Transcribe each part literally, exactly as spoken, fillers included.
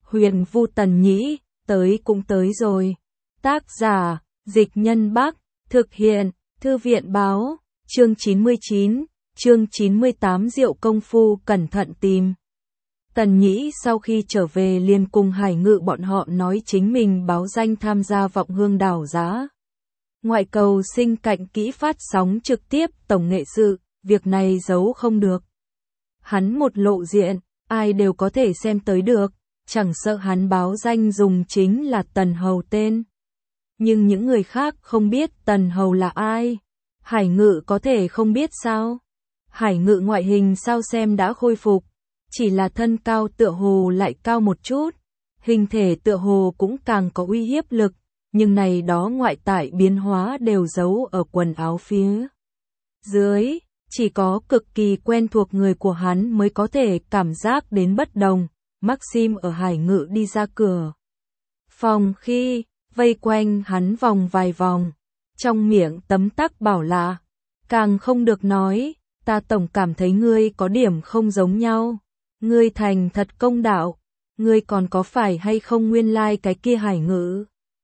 Huyền Vu Tần Nhĩ, tới cũng tới rồi. Tác giả, Dịch Nhân Bắc, thực hiện, Thư viện Báo, chương chín mươi chín, chương chín mươi tám Diệu công phu cẩn thận tìm. Tần Nhĩ sau khi trở về liền cùng Hải Ngự bọn họ nói chính mình báo danh tham gia vọng hương đảo giá. Ngoại cầu sinh cạnh kỹ phát sóng trực tiếp tổng nghệ sự, việc này giấu không được. Hắn một lộ diện, ai đều có thể xem tới được, chẳng sợ hắn báo danh dùng chính là Tần Hầu tên. Nhưng những người khác không biết Tần Hầu là ai. Hải Ngự có thể không biết sao? Hải Ngự ngoại hình sao xem đã khôi phục, chỉ là thân cao tựa hồ lại cao một chút, hình thể tựa hồ cũng càng có uy hiếp lực, nhưng này đó ngoại tại biến hóa đều giấu ở quần áo phía dưới, chỉ có cực kỳ quen thuộc người của hắn mới có thể cảm giác đến bất đồng. Maxim ở Hải Ngự đi ra cửa phòng khi vây quanh hắn vòng vài vòng, trong miệng tấm tắc bảo là, càng không được nói, ta tổng cảm thấy ngươi có điểm không giống nhau, ngươi thành thật công đạo, ngươi còn có phải hay không nguyên lai like cái kia Hải Ngự.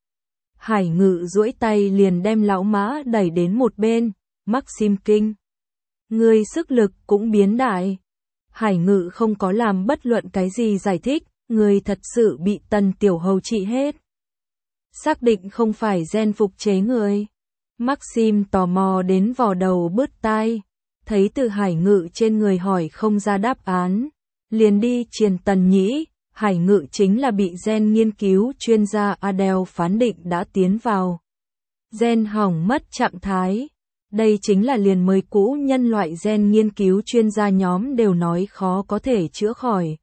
Hải Ngự duỗi tay liền đem lão mã đẩy đến một bên, Maxim kinh. Ngươi sức lực cũng biến đại. Hải Ngự không có làm bất luận cái gì giải thích, ngươi thật sự bị Tần Tiểu Hầu trị hết. Xác định không phải gen phục chế người. Maxim tò mò đến vò đầu bứt tai, thấy từ Hải Ngự trên người hỏi không ra đáp án, liền đi truyền Tần Nhĩ. Hải Ngự chính là bị gen nghiên cứu chuyên gia Adele phán định đã tiến vào gen hỏng mất trạng thái. Đây chính là liền mới cũ nhân loại gen nghiên cứu chuyên gia nhóm đều nói khó có thể chữa khỏi.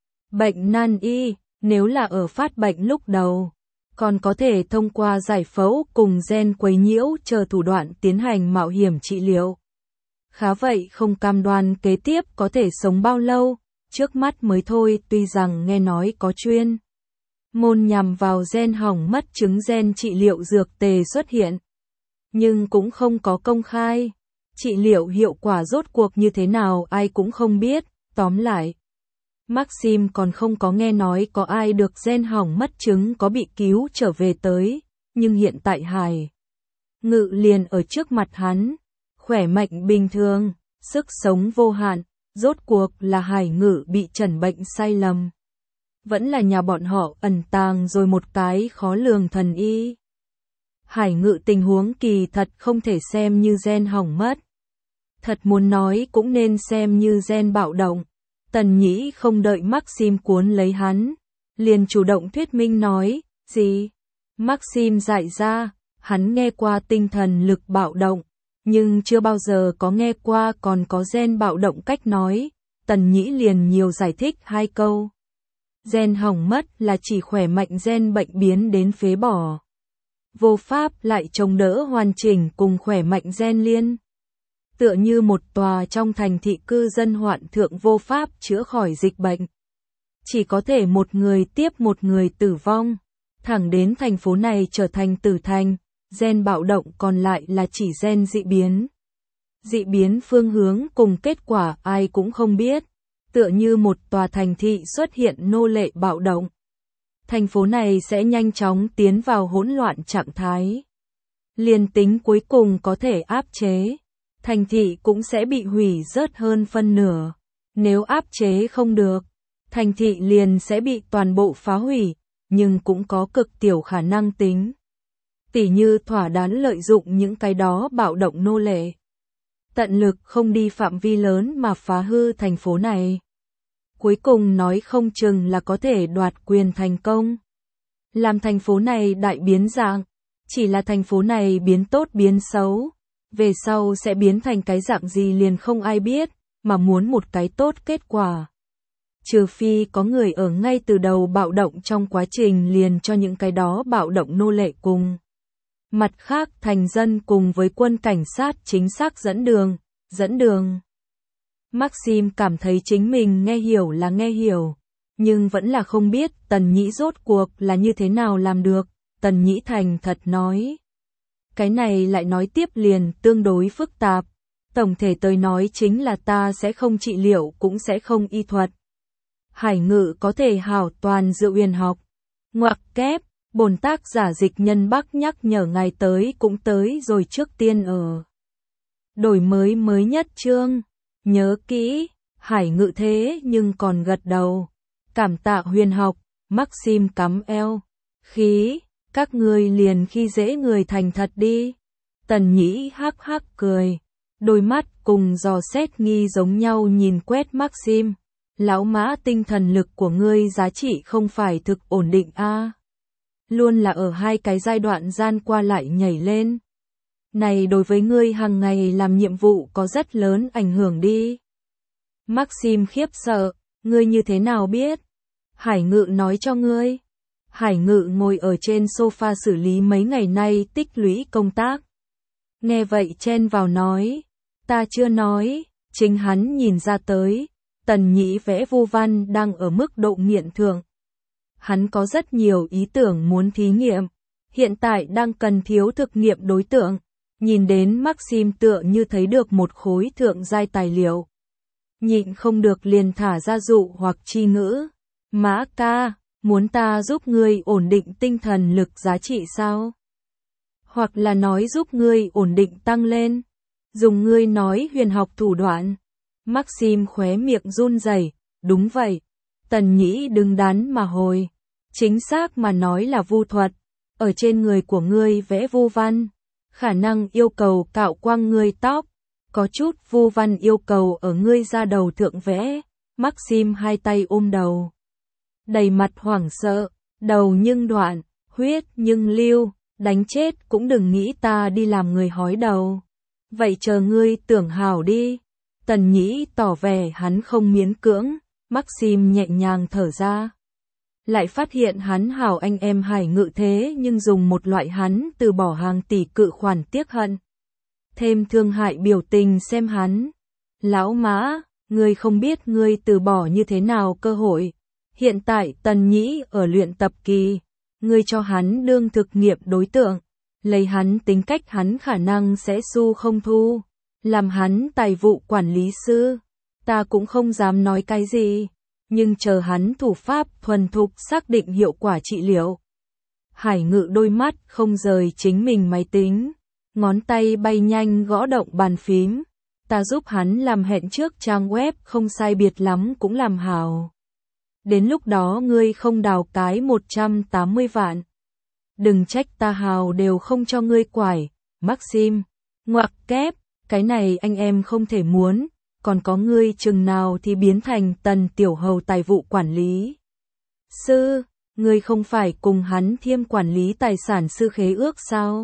Bệnh nan y, nếu là ở phát bệnh lúc đầu, còn có thể thông qua giải phẫu cùng gen quấy nhiễu chờ thủ đoạn tiến hành mạo hiểm trị liệu. Khá vậy không cam đoan kế tiếp có thể sống bao lâu, trước mắt mới thôi. Tuy rằng nghe nói có chuyên môn nhằm vào gen hỏng mất chứng gen trị liệu dược tề xuất hiện, nhưng cũng không có công khai. Trị liệu hiệu quả rốt cuộc như thế nào ai cũng không biết. Tóm lại, Maxim còn không có nghe nói có ai được gen hỏng mất chứng có bị cứu trở về tới, nhưng hiện tại Hải Ngự liền ở trước mặt hắn, khỏe mạnh bình thường, sức sống vô hạn. Rốt cuộc là Hải Ngự bị trần bệnh sai lầm, vẫn là nhà bọn họ ẩn tàng rồi một cái khó lường thần y. Hải Ngự tình huống kỳ thật không thể xem như gen hỏng mất, thật muốn nói cũng nên xem như gen bạo động. Tần Nhĩ không đợi Maxim cuốn lấy hắn, liền chủ động thuyết minh nói, gì? Maxim dại ra, hắn nghe qua tinh thần lực bạo động, nhưng chưa bao giờ có nghe qua còn có gen bạo động cách nói. Tần Nhĩ liền nhiều giải thích hai câu. Gen hỏng mất là chỉ khỏe mạnh gen bệnh biến đến phế bỏ, vô pháp lại chống đỡ hoàn chỉnh cùng khỏe mạnh gen liên. Tựa như một tòa trong thành thị cư dân hoạn thượng vô pháp chữa khỏi dịch bệnh, chỉ có thể một người tiếp một người tử vong, thẳng đến thành phố này trở thành tử thành. Gen bạo động còn lại là chỉ gen dị biến. Dị biến phương hướng cùng kết quả ai cũng không biết, tựa như một tòa thành thị xuất hiện nô lệ bạo động. Thành phố này sẽ nhanh chóng tiến vào hỗn loạn trạng thái. Liền tính cuối cùng có thể áp chế, thành thị cũng sẽ bị hủy rớt hơn phân nửa. Nếu áp chế không được, thành thị liền sẽ bị toàn bộ phá hủy, nhưng cũng có cực tiểu khả năng tính. Tỉ như thỏa đáng lợi dụng những cái đó bạo động nô lệ, tận lực không đi phạm vi lớn mà phá hư thành phố này. Cuối cùng nói không chừng là có thể đoạt quyền thành công, làm thành phố này đại biến dạng. Chỉ là thành phố này biến tốt biến xấu, về sau sẽ biến thành cái dạng gì liền không ai biết, mà muốn một cái tốt kết quả, trừ phi có người ở ngay từ đầu bạo động trong quá trình liền cho những cái đó bạo động nô lệ cùng mặt khác thành dân cùng với quân cảnh sát chính xác dẫn đường, dẫn đường. Maxim cảm thấy chính mình nghe hiểu là nghe hiểu, nhưng vẫn là không biết Tần Nhĩ rốt cuộc là như thế nào làm được. Tần Nhĩ thành thật nói, cái này lại nói tiếp liền tương đối phức tạp. Tổng thể tôi nói chính là ta sẽ không trị liệu cũng sẽ không y thuật. Hải Ngự có thể hảo toàn dựa huyền học. Ngoặc kép, bổn tác giả Dịch Nhân Bắc nhắc nhở ngài tới cũng tới rồi, trước tiên ở đổi mới mới nhất chương. Nhớ kỹ, Hải Ngự thế nhưng còn gật đầu. Cảm tạ huyền học, Maxim cắm eo. Khí, các ngươi liền khi dễ người thành thật đi. Tần Nhĩ hắc hắc cười. Đôi mắt cùng dò xét nghi giống nhau nhìn quét Maxim. Lão Mã, tinh thần lực của ngươi giá trị không phải thực ổn định a, à. Luôn là ở hai cái giai đoạn gian qua lại nhảy lên. Này đối với ngươi hàng ngày làm nhiệm vụ có rất lớn ảnh hưởng đi. Maxim khiếp sợ, ngươi như thế nào biết? Hải Ngự nói cho ngươi. Hải Ngự ngồi ở trên sofa xử lý mấy ngày nay tích lũy công tác. Nghe vậy chen vào nói, ta chưa nói, chính hắn nhìn ra tới. Tần Nhĩ vẽ vu văn đang ở mức độ nghiện thượng. Hắn có rất nhiều ý tưởng muốn thí nghiệm, hiện tại đang cần thiếu thực nghiệm đối tượng. Nhìn đến Maxim tựa như thấy được một khối thượng giai tài liệu. Nhịn không được liền thả ra dụ hoặc chi ngữ. Mã ca, muốn ta giúp ngươi ổn định tinh thần lực giá trị sao? Hoặc là nói giúp ngươi ổn định tăng lên. Dùng ngươi nói huyền học thủ đoạn. Maxim khóe miệng run rẩy, đúng vậy. Tần Nhĩ đứng đắn mà hồi. Chính xác mà nói là vu thuật. Ở trên người của ngươi vẽ vu văn. Khả năng yêu cầu cạo quang ngươi tóc. Có chút vu văn yêu cầu ở ngươi da đầu thượng vẽ. Maxim hai tay ôm đầu. Đầy mặt hoảng sợ. Đầu nhưng đoạn, huyết nhưng lưu. Đánh chết cũng đừng nghĩ ta đi làm người hói đầu. Vậy chờ ngươi tưởng hảo đi. Tần Nhĩ tỏ vẻ hắn không miễn cưỡng. Maxim nhẹ nhàng thở ra. Lại phát hiện hắn hảo anh em Hải Ngự thế nhưng dùng một loại hắn từ bỏ hàng tỷ cự khoản tiếc hận. Thêm thương hại biểu tình xem hắn. Lão Mã, ngươi không biết ngươi từ bỏ như thế nào cơ hội. Hiện tại Tần Nhĩ ở luyện tập kỳ. Ngươi cho hắn đương thực nghiệm đối tượng. Lấy hắn tính cách hắn khả năng sẽ su không thu. Làm hắn tài vụ quản lý sư. Ta cũng không dám nói cái gì. Nhưng chờ hắn thủ pháp thuần thục xác định hiệu quả trị liệu. Hải Ngự đôi mắt không rời chính mình máy tính. Ngón tay bay nhanh gõ động bàn phím. Ta giúp hắn làm hẹn trước trang web không sai biệt lắm cũng làm hào. Đến lúc đó ngươi không đào cái một trăm tám mươi vạn. Đừng trách ta hào đều không cho ngươi quải. Maxim. Ngoặc kép. Cái này anh em không thể muốn. Còn có ngươi chừng nào thì biến thành Tần tiểu hầu tài vụ quản lý sư. Ngươi không phải cùng hắn thiêm quản lý tài sản sư khế ước sao?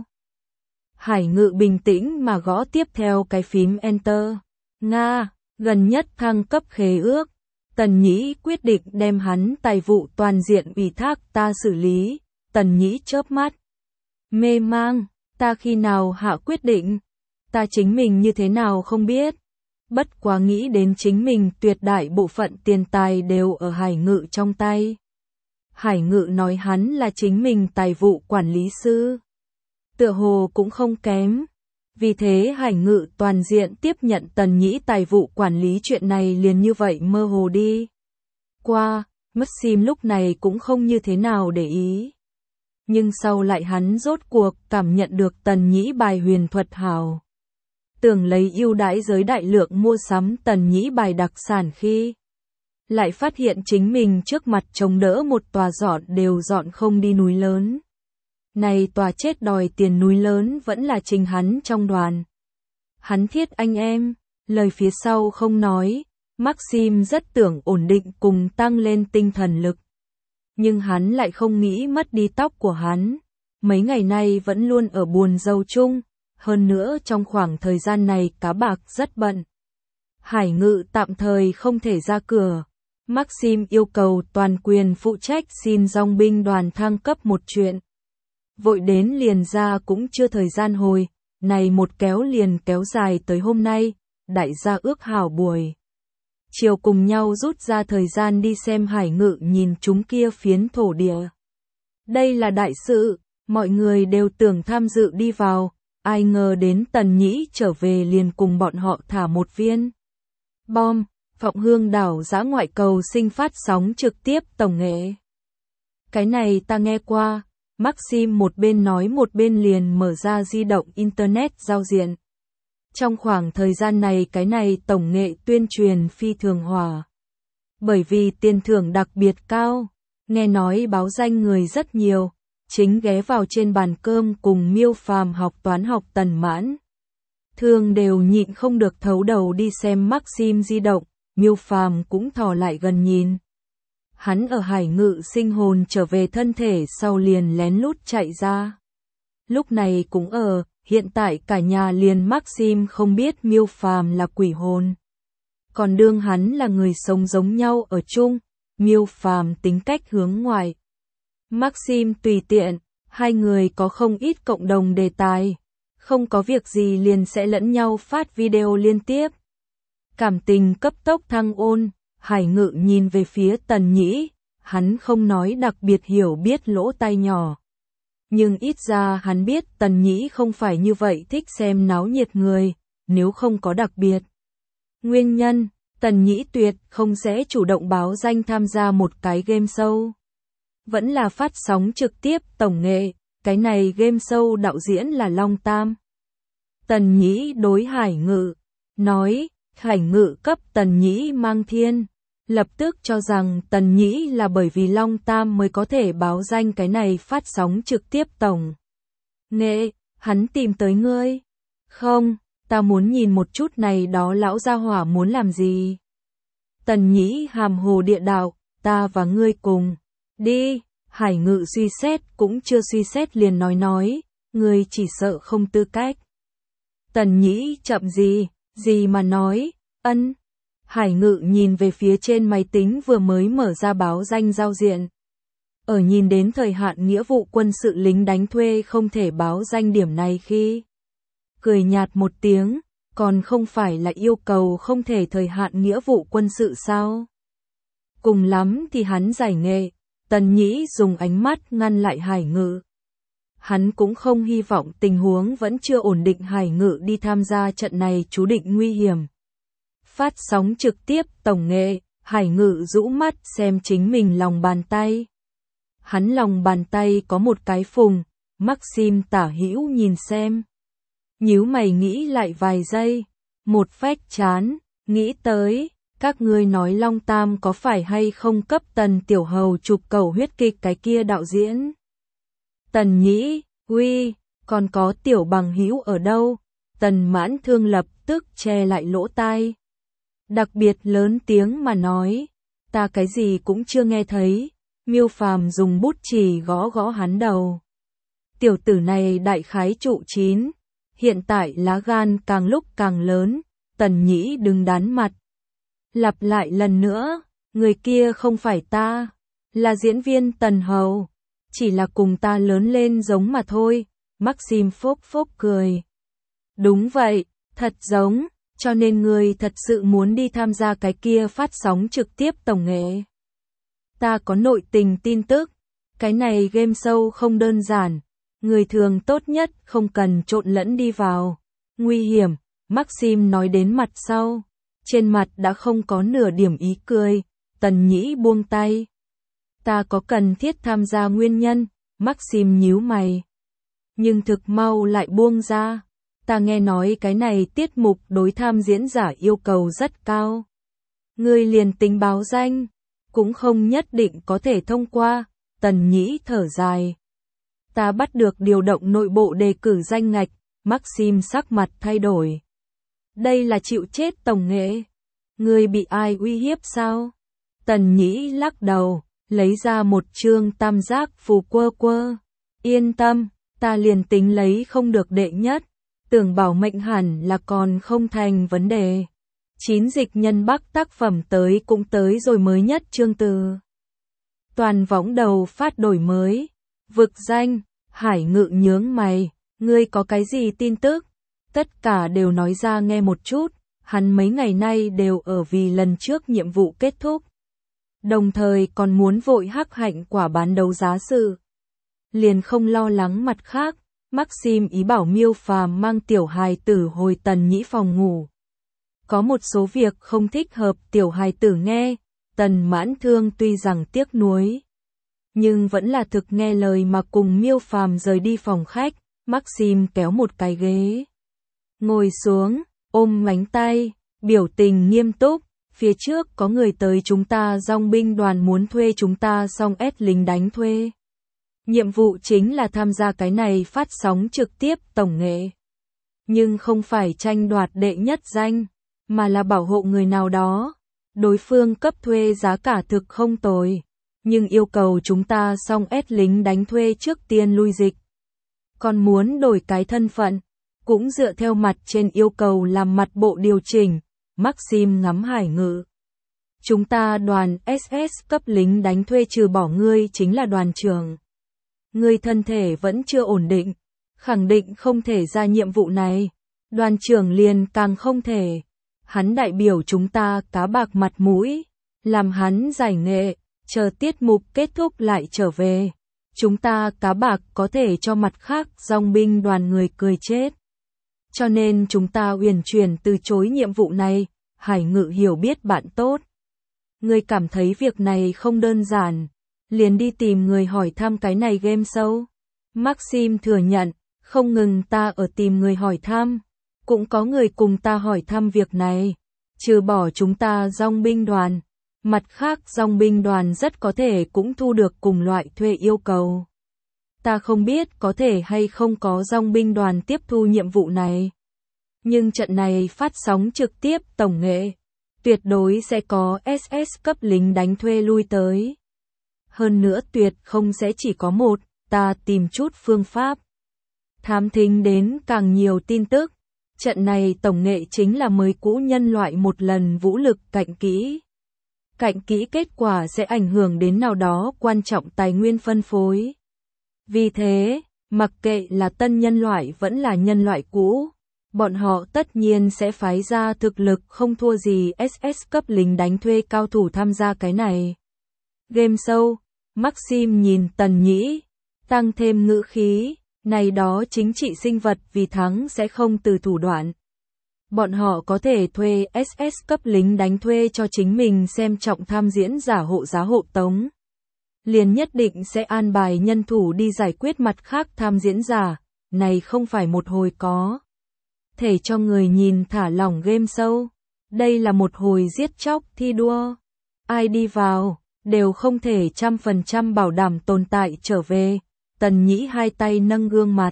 Hải Ngự bình tĩnh mà gõ tiếp theo cái phím Enter. Nga, gần nhất thăng cấp khế ước. Tần Nhĩ quyết định đem hắn tài vụ toàn diện ủy thác ta xử lý. Tần Nhĩ chớp mắt. Mê mang, ta khi nào hạ quyết định? Ta chính mình như thế nào không biết. Bất quá nghĩ đến chính mình tuyệt đại bộ phận tiền tài đều ở Hải Ngự trong tay. Hải Ngự nói hắn là chính mình tài vụ quản lý sư. Tựa hồ cũng không kém. Vì thế Hải Ngự toàn diện tiếp nhận Tần Nhĩ tài vụ quản lý, chuyện này liền như vậy mơ hồ đi qua. Maxim lúc này cũng không như thế nào để ý. Nhưng sau lại hắn rốt cuộc cảm nhận được Tần Nhĩ bài huyền thuật hào. Tưởng lấy ưu đãi giới đại lượng mua sắm Tần Nhĩ bài đặc sản khi lại phát hiện chính mình trước mặt chống đỡ một tòa dọn đều dọn không đi núi lớn. Này tòa chết đòi tiền núi lớn vẫn là trình hắn trong đoàn. Hắn thiết anh em, lời phía sau không nói, Maxim rất tưởng ổn định cùng tăng lên tinh thần lực. Nhưng hắn lại không nghĩ mất đi tóc của hắn. Mấy ngày nay vẫn luôn ở buồn rầu chung. Hơn nữa trong khoảng thời gian này cá bạc rất bận. Hải Ngự tạm thời không thể ra cửa. Maxim yêu cầu toàn quyền phụ trách xin dòng binh đoàn thăng cấp một chuyện. Vội đến liền ra cũng chưa thời gian hồi. Này một kéo liền kéo dài tới hôm nay. Đại gia ước hảo buổi chiều cùng nhau rút ra thời gian đi xem Hải Ngự nhìn chúng kia phiến thổ địa. Đây là đại sự, mọi người đều tưởng tham dự đi vào. Ai ngờ đến Tần Nhĩ trở về liền cùng bọn họ thả một viên bom, Phọng Hương đảo dã ngoại cầu sinh phát sóng trực tiếp tổng nghệ. Cái này ta nghe qua, Maxim một bên nói một bên liền mở ra di động Internet giao diện. Trong khoảng thời gian này cái này tổng nghệ tuyên truyền phi thường hỏa. Bởi vì tiền thưởng đặc biệt cao, nghe nói báo danh người rất nhiều, chính ghé vào trên bàn cơm cùng Miêu Phàm học toán học Tần Mãn. Thường đều nhịn không được thấu đầu đi xem Maxim di động, Miêu Phàm cũng thò lại gần nhìn. Hắn ở Hải Ngự sinh hồn trở về thân thể sau liền lén lút chạy ra. Lúc này cũng ở, hiện tại cả nhà liền Maxim không biết Miêu Phàm là quỷ hồn. Còn đương hắn là người sống giống nhau ở chung, Miêu Phàm tính cách hướng ngoại. Maxim tùy tiện, hai người có không ít cộng đồng đề tài. Không có việc gì liền sẽ lẫn nhau phát video liên tiếp. Cảm tình cấp tốc thăng ôn, Hải Ngự nhìn về phía Tần Nhĩ, hắn không nói đặc biệt hiểu biết lỗ tai nhỏ. Nhưng ít ra hắn biết Tần Nhĩ không phải như vậy thích xem náo nhiệt người, nếu không có đặc biệt nguyên nhân, Tần Nhĩ tuyệt không sẽ chủ động báo danh tham gia một cái game show. Vẫn là phát sóng trực tiếp tổng nghệ, cái này game show đạo diễn là Long Tam. Tần Nhĩ đối Hải Ngự, nói, Hải Ngự cấp Tần Nhĩ mang thiên, lập tức cho rằng Tần Nhĩ là bởi vì Long Tam mới có thể báo danh cái này phát sóng trực tiếp tổng nghệ, hắn tìm tới ngươi. Không, ta muốn nhìn một chút này đó lão gia hỏa muốn làm gì. Tần Nhĩ hàm hồ địa đạo, ta và ngươi cùng, đi. Hải Ngự suy xét cũng chưa suy xét liền nói nói, ngươi chỉ sợ không tư cách. Tần Nhĩ chậm gì, gì mà nói, ân. Hải Ngự nhìn về phía trên máy tính vừa mới mở ra báo danh giao diện. Ở nhìn đến thời hạn nghĩa vụ quân sự lính đánh thuê không thể báo danh điểm này khi. Cười nhạt một tiếng, còn không phải là yêu cầu không thể thời hạn nghĩa vụ quân sự sao? Cùng lắm thì hắn giải nghệ. Tần Nhĩ dùng ánh mắt ngăn lại Hải Ngự. Hắn cũng không hy vọng tình huống vẫn chưa ổn định Hải Ngự đi tham gia trận này chú định nguy hiểm. Phát sóng trực tiếp tổng nghệ, Hải Ngự rũ mắt xem chính mình lòng bàn tay. Hắn lòng bàn tay có một cái phùng, Maxim tả hữu nhìn xem. Nhíu mày nghĩ lại vài giây, một phách chán, nghĩ tới. Các ngươi nói Long Tam có phải hay không cấp Tần Tiểu Hầu chụp cầu huyết kịch cái kia đạo diễn? Tần Nhĩ, uy, còn có Tiểu Bằng Hữu ở đâu? Tần Mãn Thương lập tức che lại lỗ tai. Đặc biệt lớn tiếng mà nói, ta cái gì cũng chưa nghe thấy. Miêu Phàm dùng bút chì gõ gõ hắn đầu. Tiểu tử này đại khái trụ chín, hiện tại lá gan càng lúc càng lớn, Tần Nhĩ đừng đán mặt. Lặp lại lần nữa, người kia không phải ta, là diễn viên Tần Hầu, chỉ là cùng ta lớn lên giống mà thôi. Maxim phốc phốc cười. Đúng vậy, thật giống, cho nên người thật sự muốn đi tham gia cái kia phát sóng trực tiếp tổng nghệ. Ta có nội tình tin tức, cái này game show không đơn giản, người thường tốt nhất không cần trộn lẫn đi vào. Nguy hiểm, Maxim nói đến mặt sau. Trên mặt đã không có nửa điểm ý cười, Tần Nhĩ buông tay. Ta có cần thiết tham gia nguyên nhân, Maxim nhíu mày. Nhưng thực mau lại buông ra. Ta nghe nói cái này tiết mục đối tham diễn giả yêu cầu rất cao. Ngươi liền tính báo danh, cũng không nhất định có thể thông qua, Tần Nhĩ thở dài. Ta bắt được điều động nội bộ đề cử danh ngạch, Maxim sắc mặt thay đổi. Đây là chịu chết tổng nghệ. Ngươi bị ai uy hiếp sao? Tần Nhĩ lắc đầu, lấy ra một chương tam giác phù quơ quơ. Yên tâm, ta liền tính lấy không được đệ nhất. Tưởng bảo mệnh hẳn là còn không thành vấn đề. Chín dịch nhân Bắc tác phẩm tới cũng tới rồi mới nhất chương từ. Toàn võng đầu phát đổi mới. Vực danh, Hải Ngự nhướng mày. Ngươi có cái gì tin tức? Tất cả đều nói ra nghe một chút, hắn mấy ngày nay đều ở vì lần trước nhiệm vụ kết thúc. Đồng thời còn muốn vội hắc hạnh quả bán đấu giá sự. Liền không lo lắng mặt khác, Maxim ý bảo Miêu Phàm mang tiểu hài tử hồi Tần Nhĩ phòng ngủ. Có một số việc không thích hợp tiểu hài tử nghe, Tần Mãn Thương tuy rằng tiếc nuối, nhưng vẫn là thực nghe lời mà cùng Miêu Phàm rời đi phòng khách. Maxim kéo một cái ghế, ngồi xuống, ôm mánh tay, biểu tình nghiêm túc. Phía trước có người tới chúng ta dòng binh đoàn muốn thuê chúng ta xong ép lính đánh thuê. Nhiệm vụ chính là tham gia cái này phát sóng trực tiếp tổng nghệ. Nhưng không phải tranh đoạt đệ nhất danh, mà là bảo hộ người nào đó. Đối phương cấp thuê giá cả thực không tồi, nhưng yêu cầu chúng ta xong ép lính đánh thuê trước tiên lui dịch. Còn muốn đổi cái thân phận, cũng dựa theo mặt trên yêu cầu làm mặt bộ điều chỉnh. Maxim ngắm Hải Ngự. Chúng ta đoàn ét ét cấp lính đánh thuê trừ bỏ ngươi chính là đoàn trưởng. Ngươi thân thể vẫn chưa ổn định, khẳng định không thể ra nhiệm vụ này. Đoàn trưởng liền càng không thể. Hắn đại biểu chúng ta cá bạc mặt mũi, làm hắn giải nghệ, chờ tiết mục kết thúc lại trở về. Chúng ta cá bạc có thể cho mặt khác dòng binh đoàn người cười chết. Cho nên chúng ta uyển chuyển từ chối nhiệm vụ này. Hải Ngự hiểu biết bạn tốt. Ngươi cảm thấy việc này không đơn giản, liền đi tìm người hỏi thăm cái này game show. Maxim thừa nhận, không ngừng ta ở tìm người hỏi thăm, cũng có người cùng ta hỏi thăm việc này. Trừ bỏ chúng ta dòng binh đoàn, mặt khác dòng binh đoàn rất có thể cũng thu được cùng loại thuê yêu cầu. Ta không biết có thể hay không có dòng binh đoàn tiếp thu nhiệm vụ này. Nhưng trận này phát sóng trực tiếp tổng nghệ, tuyệt đối sẽ có ét ét cấp lính đánh thuê lui tới. Hơn nữa tuyệt không sẽ chỉ có một, ta tìm chút phương pháp. Thám thính đến càng nhiều tin tức, trận này tổng nghệ chính là mới cũ nhân loại một lần vũ lực cạnh kỹ. Cạnh kỹ kết quả sẽ ảnh hưởng đến nào đó quan trọng tài nguyên phân phối. Vì thế, mặc kệ là tân nhân loại vẫn là nhân loại cũ, bọn họ tất nhiên sẽ phái ra thực lực không thua gì ét ét cấp lính đánh thuê cao thủ tham gia cái này. Game show, Maxim nhìn Tần Nhĩ, tăng thêm ngữ khí, này đó chính trị sinh vật vì thắng sẽ không từ thủ đoạn. Bọn họ có thể thuê ét ét cấp lính đánh thuê cho chính mình xem trọng tham diễn giả hộ giá hộ tống. Liền nhất định sẽ an bài nhân thủ đi giải quyết mặt khác tham diễn giả, này không phải một hồi có thể cho người nhìn thả lỏng game show. Đây là một hồi giết chóc thi đua. Ai đi vào, đều không thể trăm phần trăm bảo đảm tồn tại trở về. Tần Nhĩ hai tay nâng gương mặt.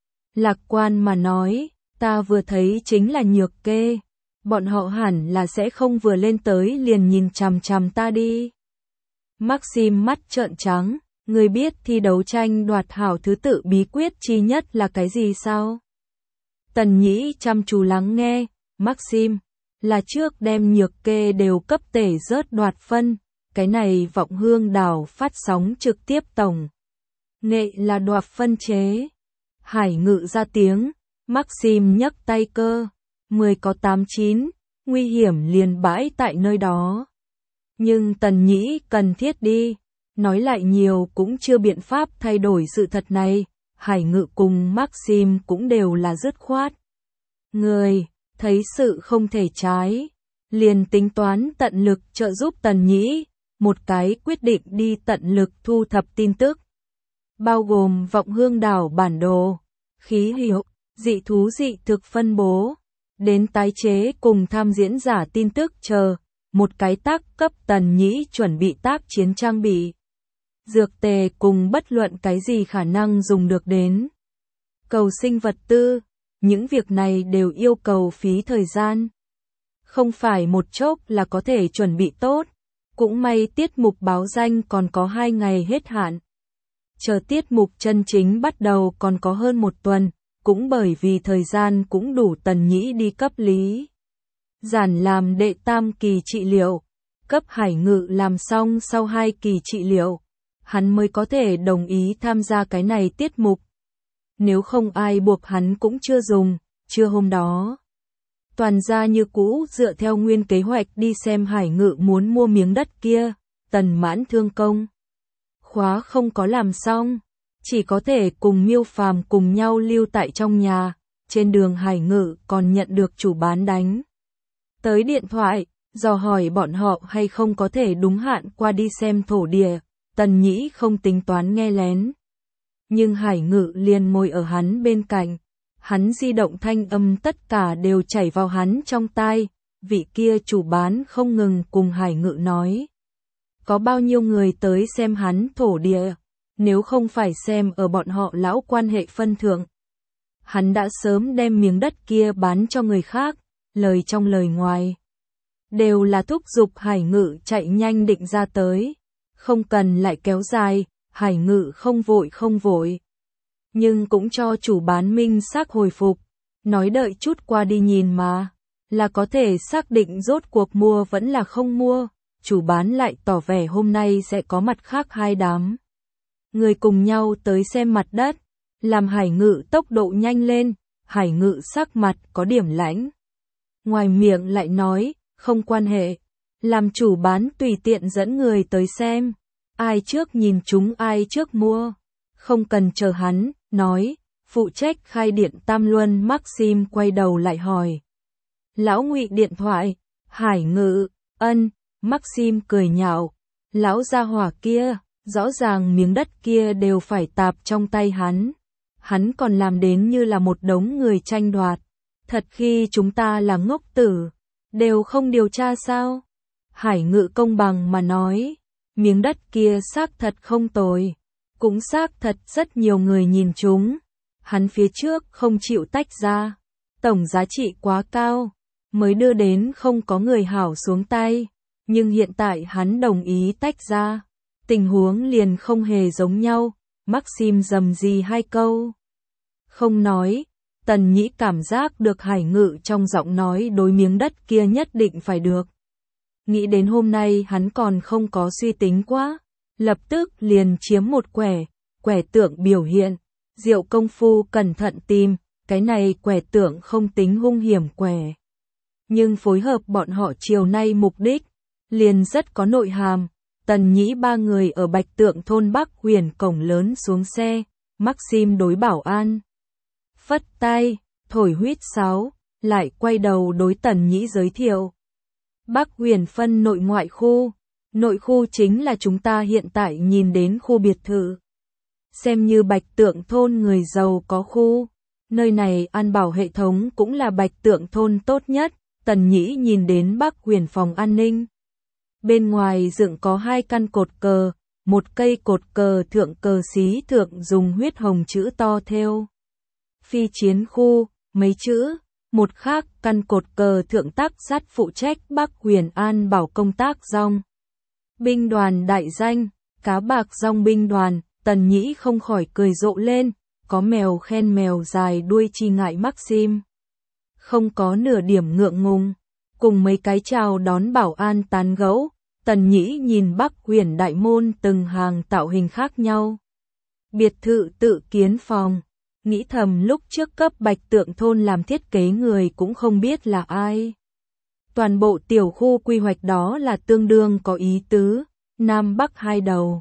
Lạc quan mà nói, ta vừa thấy chính là nhược kê. Bọn họ hẳn là sẽ không vừa lên tới liền nhìn chằm chằm ta đi. Maxim mắt trợn trắng, người biết thi đấu tranh đoạt hảo thứ tự bí quyết chi nhất là cái gì sao? Tần Nhĩ chăm chú lắng nghe, Maxim, là trước đem nhược kê đều cấp tể rớt đoạt phân, cái này vọng hương đảo phát sóng trực tiếp tổng nghệ là đoạt phân chế. Hải Ngự ra tiếng, Maxim nhấc tay cơ, mười có tám chín, nguy hiểm liền bãi tại nơi đó. Nhưng Tần Nhĩ cần thiết đi, nói lại nhiều cũng chưa biện pháp thay đổi sự thật này. Hải Ngự cùng Maxim cũng đều là dứt khoát. Người, thấy sự không thể trái, liền tính toán tận lực trợ giúp Tần Nhĩ, một cái quyết định đi tận lực thu thập tin tức. Bao gồm vọng hương đảo bản đồ, khí hiệu, dị thú dị thực phân bố, đến tái chế cùng tham diễn giả tin tức chờ, một cái tác cấp Tần Nhĩ chuẩn bị tác chiến trang bị. Dược tề cùng bất luận cái gì khả năng dùng được đến. Cầu sinh vật tư, những việc này đều yêu cầu phí thời gian. Không phải một chốc là có thể chuẩn bị tốt, cũng may tiết mục báo danh còn có hai ngày hết hạn. Chờ tiết mục chân chính bắt đầu còn có hơn một tuần, cũng bởi vì thời gian cũng đủ Tần Nhĩ đi cấp lý. Giản làm đệ tam kỳ trị liệu, cấp Hải Ngự làm xong sau hai kỳ trị liệu. Hắn mới có thể đồng ý tham gia cái này tiết mục. Nếu không ai buộc hắn cũng chưa dùng, trưa hôm đó. Toàn gia như cũ dựa theo nguyên kế hoạch đi xem Hải Ngự muốn mua miếng đất kia, Tần Mãn Thương công. Khóa không có làm xong, chỉ có thể cùng Miêu Phàm cùng nhau lưu tại trong nhà, trên đường Hải Ngự còn nhận được chủ bán đánh. tới điện thoại, dò hỏi bọn họ hay không có thể đúng hạn qua đi xem thổ địa. Tần Nhĩ không tính toán nghe lén. Nhưng Hải Ngự liền ngồi ở hắn bên cạnh. Hắn di động thanh âm tất cả đều chảy vào hắn trong tai. Vị kia chủ bán không ngừng cùng Hải Ngự nói. Có bao nhiêu người tới xem hắn thổ địa, nếu không phải xem ở bọn họ lão quan hệ phân thượng. Hắn đã sớm đem miếng đất kia bán cho người khác, lời trong lời ngoài. Đều là thúc giục Hải Ngự chạy nhanh định ra tới. Không cần lại kéo dài, Hải Ngự không vội không vội. Nhưng cũng cho chủ bán minh xác hồi phục. Nói đợi chút qua đi nhìn mà. Là có thể xác định rốt cuộc mua vẫn là không mua. Chủ bán lại tỏ vẻ hôm nay sẽ có mặt khác hai đám. Người cùng nhau tới xem mặt đất. Làm Hải Ngự tốc độ nhanh lên. Hải Ngự sắc mặt có điểm lãnh. Ngoài miệng lại nói, không quan hệ. Làm chủ bán tùy tiện dẫn người tới xem. Ai trước nhìn chúng ai trước mua. Không cần chờ hắn, nói. Phụ trách khai điện Tam Luân Maxim quay đầu lại hỏi. Lão Ngụy điện thoại. Hải Ngự, ân. Maxim cười nhạo. Lão gia hỏa kia, rõ ràng miếng đất kia đều phải tạp trong tay hắn. Hắn còn làm đến như là một đống người tranh đoạt. Thật khi chúng ta là ngốc tử. Đều không điều tra sao? Hải Ngự công bằng mà nói. Miếng đất kia xác thật không tồi. Cũng xác thật rất nhiều người nhìn chúng. Hắn phía trước không chịu tách ra. Tổng giá trị quá cao. Mới đưa đến không có người hảo xuống tay. Nhưng hiện tại hắn đồng ý tách ra. Tình huống liền không hề giống nhau. Maxim rầm rì hai câu. Không nói. Tần Nhĩ cảm giác được Hải Ngự trong giọng nói đối miếng đất kia nhất định phải được. Nghĩ đến hôm nay hắn còn không có suy tính quá. Lập tức liền chiếm một quẻ. Quẻ tượng biểu hiện. Diệu công phu cẩn thận tìm. Cái này quẻ tượng không tính hung hiểm quẻ. Nhưng phối hợp bọn họ chiều nay mục đích. Liền rất có nội hàm. Tần Nhĩ ba người ở Bạch Tượng thôn Bắc Huyền cổng lớn xuống xe. Maxim đối bảo an. Phất tay, thổi huýt sáo, lại quay đầu đối Tần Nhĩ giới thiệu. Bắc Huyền phân nội ngoại khu. Nội khu chính là chúng ta hiện tại nhìn đến khu biệt thự. Xem như Bạch Tượng thôn người giàu có khu. Nơi này an bảo hệ thống cũng là Bạch Tượng thôn tốt nhất. Tần Nhĩ nhìn đến Bắc Huyền phòng an ninh. Bên ngoài dựng có hai căn cột cờ, một cây cột cờ thượng cờ xí thượng dùng huyết hồng chữ to thêu. Phi chiến khu, mấy chữ, một khác căn cột cờ thượng tác sát phụ trách Bắc Huyền an bảo công tác dòng. Binh đoàn đại danh, cá bạc dòng binh đoàn, Tần Nhĩ không khỏi cười rộ lên, có mèo khen mèo dài đuôi chi ngại Maxim. Không có nửa điểm ngượng ngùng, cùng mấy cái chào đón bảo an tán gẫu. Tần Nhĩ nhìn Bắc Huyền đại môn từng hàng tạo hình khác nhau. Biệt thự tự kiến phòng. Nghĩ thầm lúc trước cấp Bạch Tượng thôn làm thiết kế người cũng không biết là ai. Toàn bộ tiểu khu quy hoạch đó là tương đương có ý tứ. Nam Bắc hai đầu.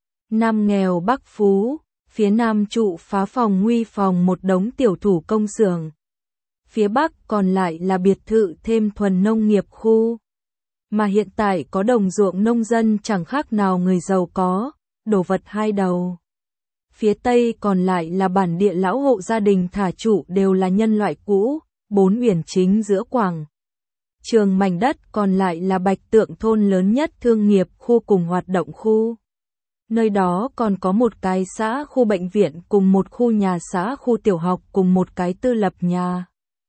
Nam nghèo Bắc phú. Phía Nam trụ phá phòng nguy phòng một đống tiểu thủ công xưởng. Phía Bắc còn lại là biệt thự thêm thuần nông nghiệp khu. Mà hiện tại có đồng ruộng nông dân chẳng khác nào người giàu có, đồ vật hai đầu. Phía Tây còn lại là bản địa lão hộ gia đình thả chủ đều là nhân loại cũ, bốn uyển chính giữa quảng. Trường mảnh đất còn lại là Bạch Tượng thôn lớn nhất thương nghiệp khu cùng hoạt động khu. Nơi đó còn có một cái xã khu bệnh viện cùng một khu nhà xã khu tiểu học cùng một cái tư lập nhà.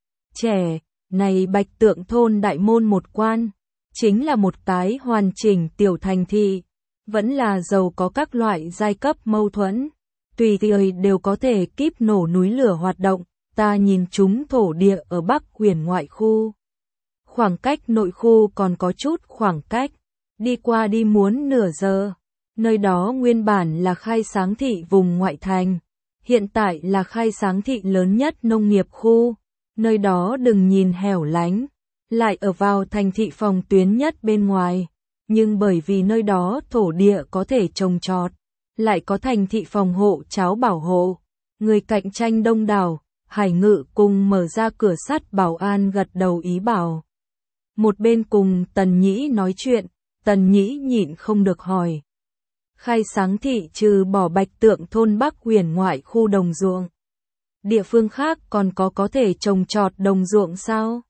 Trẻ, này Bạch Tượng thôn đại môn một quan. Chính là một cái hoàn chỉnh tiểu thành thị, vẫn là giàu có các loại giai cấp mâu thuẫn, tùy thời đều có thể kíp nổ núi lửa hoạt động. Ta nhìn chúng thổ địa ở Bắc Huyền ngoại khu. Khoảng cách nội khu còn có chút khoảng cách, đi qua đi muốn nửa giờ. Nơi đó nguyên bản là khai sáng thị vùng ngoại thành, hiện tại là khai sáng thị lớn nhất nông nghiệp khu. Nơi đó đừng nhìn hẻo lánh, lại ở vào thành thị phòng tuyến nhất bên ngoài, nhưng bởi vì nơi đó thổ địa có thể trồng trọt, lại có thành thị phòng hộ cháo bảo hộ, người cạnh tranh đông đảo. Hải Ngự cùng mở ra cửa sắt bảo an gật đầu ý bảo. Một bên cùng Tần Nhĩ nói chuyện, Tần Nhĩ nhịn không được hỏi. Khai Sáng thị trừ bỏ Bạch Tượng thôn Bắc huyền ngoại khu đồng ruộng. Địa phương khác còn có có thể trồng trọt đồng ruộng sao?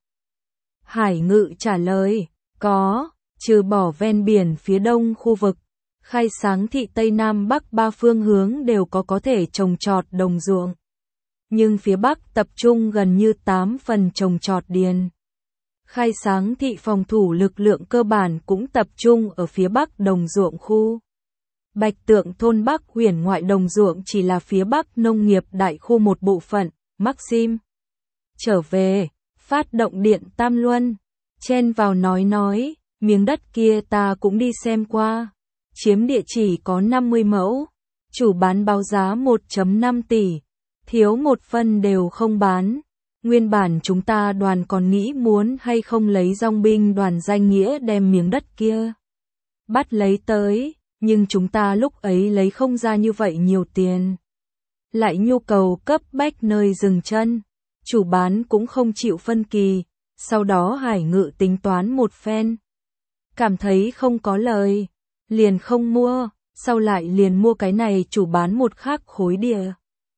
Hải Ngự trả lời, có, trừ bỏ ven biển phía đông khu vực. Khai Sáng thị Tây Nam Bắc ba phương hướng đều có có thể trồng trọt đồng ruộng. Nhưng phía Bắc tập trung gần như tám phần trồng trọt điền. Khai Sáng thị phòng thủ lực lượng cơ bản cũng tập trung ở phía Bắc đồng ruộng khu. Bạch Tượng thôn Bắc huyền ngoại đồng ruộng chỉ là phía Bắc nông nghiệp đại khu một bộ phận. Maxim trở về, phát động điện Tam Luân, chen vào nói nói, miếng đất kia ta cũng đi xem qua. Chiếm địa chỉ có năm mươi mẫu, chủ bán báo giá một phẩy năm tỷ, thiếu một phân đều không bán. Nguyên bản chúng ta đoàn còn nghĩ muốn hay không lấy dòng binh đoàn danh nghĩa đem miếng đất kia bắt lấy tới, nhưng chúng ta lúc ấy lấy không ra như vậy nhiều tiền. Lại nhu cầu cấp bách nơi dừng chân, chủ bán cũng không chịu phân kỳ, sau đó Hải Ngự tính toán một phen. Cảm thấy không có lời, liền không mua, sau lại liền mua cái này chủ bán một khác khối địa.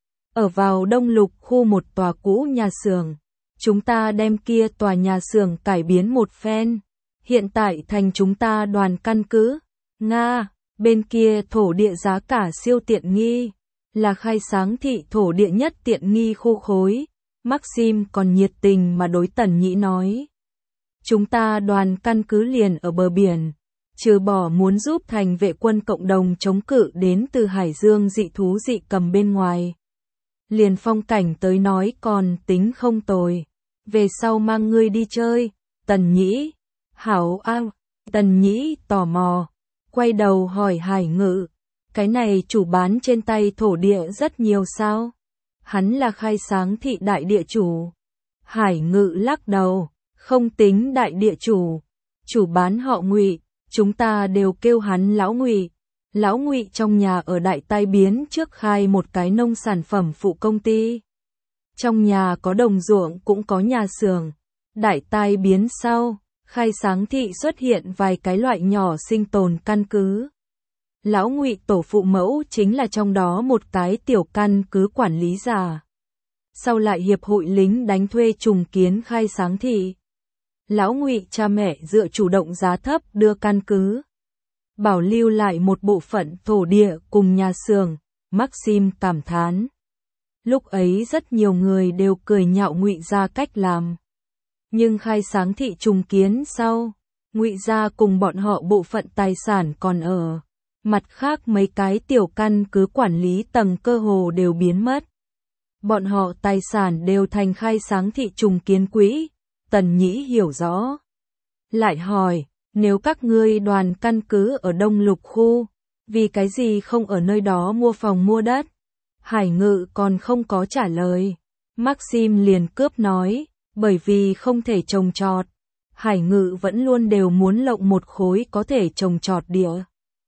Ở vào Đông Lục khu một tòa cũ nhà xưởng, chúng ta đem kia tòa nhà xưởng cải biến một phen, hiện tại thành chúng ta đoàn căn cứ. Nga, bên kia thổ địa giá cả siêu tiện nghi, là Khai Sáng thị thổ địa nhất tiện nghi khu khối. Maxim còn nhiệt tình mà đối Tần Nhĩ nói. Chúng ta đoàn căn cứ liền ở bờ biển, trừ bỏ muốn giúp thành vệ quân cộng đồng chống cự đến từ Hải Dương dị thú dị cầm bên ngoài. Liền phong cảnh tới nói còn tính không tồi, về sau mang ngươi đi chơi. Tần Nhĩ, hảo a. Tần Nhĩ tò mò, quay đầu hỏi Hải Ngự, cái này chủ bán trên tay thổ địa rất nhiều sao? Hắn là Khai Sáng thị đại địa chủ. Hải Ngự lắc đầu, không tính đại địa chủ, chủ bán họ Ngụy, chúng ta đều kêu hắn lão Ngụy. Lão Ngụy trong nhà ở Đại Tai Biến trước khai một cái nông sản phẩm phụ công ty. Trong nhà có đồng ruộng cũng có nhà xưởng. Đại Tai Biến sau, Khai Sáng thị xuất hiện vài cái loại nhỏ sinh tồn căn cứ. Lão Ngụy tổ phụ mẫu chính là trong đó một cái tiểu căn cứ quản lý giả. Sau lại hiệp hội lính đánh thuê trùng kiến Khai Sáng thị. Lão Ngụy cha mẹ dựa chủ động giá thấp đưa căn cứ, bảo lưu lại một bộ phận thổ địa cùng nhà xưởng. Maxim cảm thán. Lúc ấy rất nhiều người đều cười nhạo Ngụy gia cách làm. Nhưng Khai Sáng thị trùng kiến sau, Ngụy gia cùng bọn họ bộ phận tài sản còn ở. Mặt khác mấy cái tiểu căn cứ quản lý tầng cơ hồ đều biến mất. Bọn họ tài sản đều thành Khai Sáng thị trùng kiến quỹ. Tần Nhĩ hiểu rõ. Lại hỏi, nếu các ngươi đoàn căn cứ ở Đông Lục khu, vì cái gì không ở nơi đó mua phòng mua đất? Hải Ngự còn không có trả lời. Maxim liền cướp nói, bởi vì không thể trồng trọt. Hải Ngự vẫn luôn đều muốn lộng một khối có thể trồng trọt địa.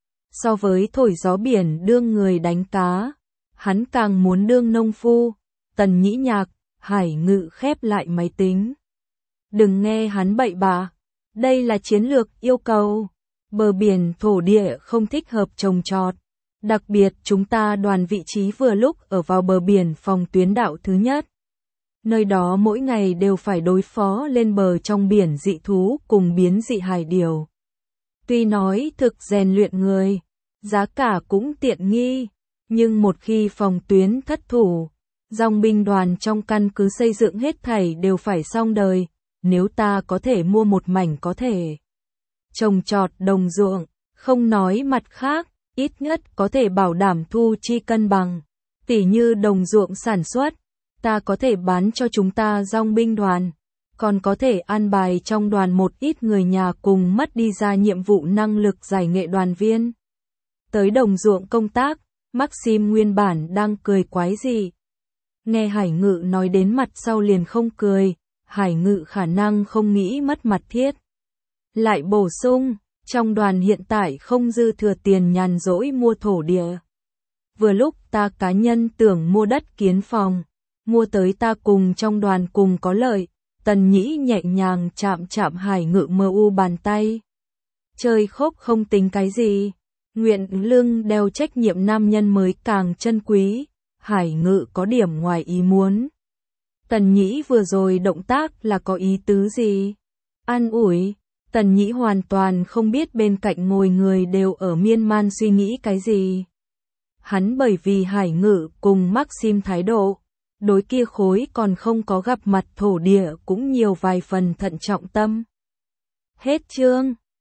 So với thổi gió biển đương người đánh cá, hắn càng muốn đương nông phu. Tần Nhĩ nhạc, Hải Ngự khép lại máy tính. Đừng nghe hắn bậy bạ, đây là chiến lược yêu cầu. Bờ biển thổ địa không thích hợp trồng trọt. Đặc biệt chúng ta đoàn vị trí vừa lúc ở vào bờ biển phòng tuyến đạo thứ nhất. Nơi đó mỗi ngày đều phải đối phó lên bờ trong biển dị thú cùng biến dị hải điều. Tuy nói thực rèn luyện người, giá cả cũng tiện nghi, nhưng một khi phòng tuyến thất thủ, dòng binh đoàn trong căn cứ xây dựng hết thảy đều phải xong đời. Nếu ta có thể mua một mảnh có thể trồng trọt đồng ruộng, không nói mặt khác, ít nhất có thể bảo đảm thu chi cân bằng. Tỉ như đồng ruộng sản xuất, ta có thể bán cho chúng ta dòng binh đoàn, còn có thể an bài trong đoàn một ít người nhà cùng mất đi ra nhiệm vụ năng lực giải nghệ đoàn viên. Tới đồng ruộng công tác, Maxim nguyên bản đang cười quái dị. Nghe Hải Ngự nói đến mặt sau liền không cười. Hải Ngự khả năng không nghĩ mất mặt thiết. Lại bổ sung, trong đoàn hiện tại không dư thừa tiền nhàn rỗi mua thổ địa. Vừa lúc ta cá nhân tưởng mua đất kiến phòng, mua tới ta cùng trong đoàn cùng có lợi, Tần Nhĩ nhẹ nhàng chạm chạm Hải Ngự mờ u bàn tay. Chơi khốp không tính cái gì. Nguyện lương đeo trách nhiệm nam nhân mới càng chân quý. Hải Ngự có điểm ngoài ý muốn. Tần Nhĩ vừa rồi động tác là có ý tứ gì? An ủi. Tần Nhĩ hoàn toàn không biết bên cạnh ngồi người đều ở miên man suy nghĩ cái gì. Hắn bởi vì Hải Ngự cùng Maxim thái độ, đối kia khối còn không có gặp mặt thổ địa cũng nhiều vài phần thận trọng tâm. Hết chương.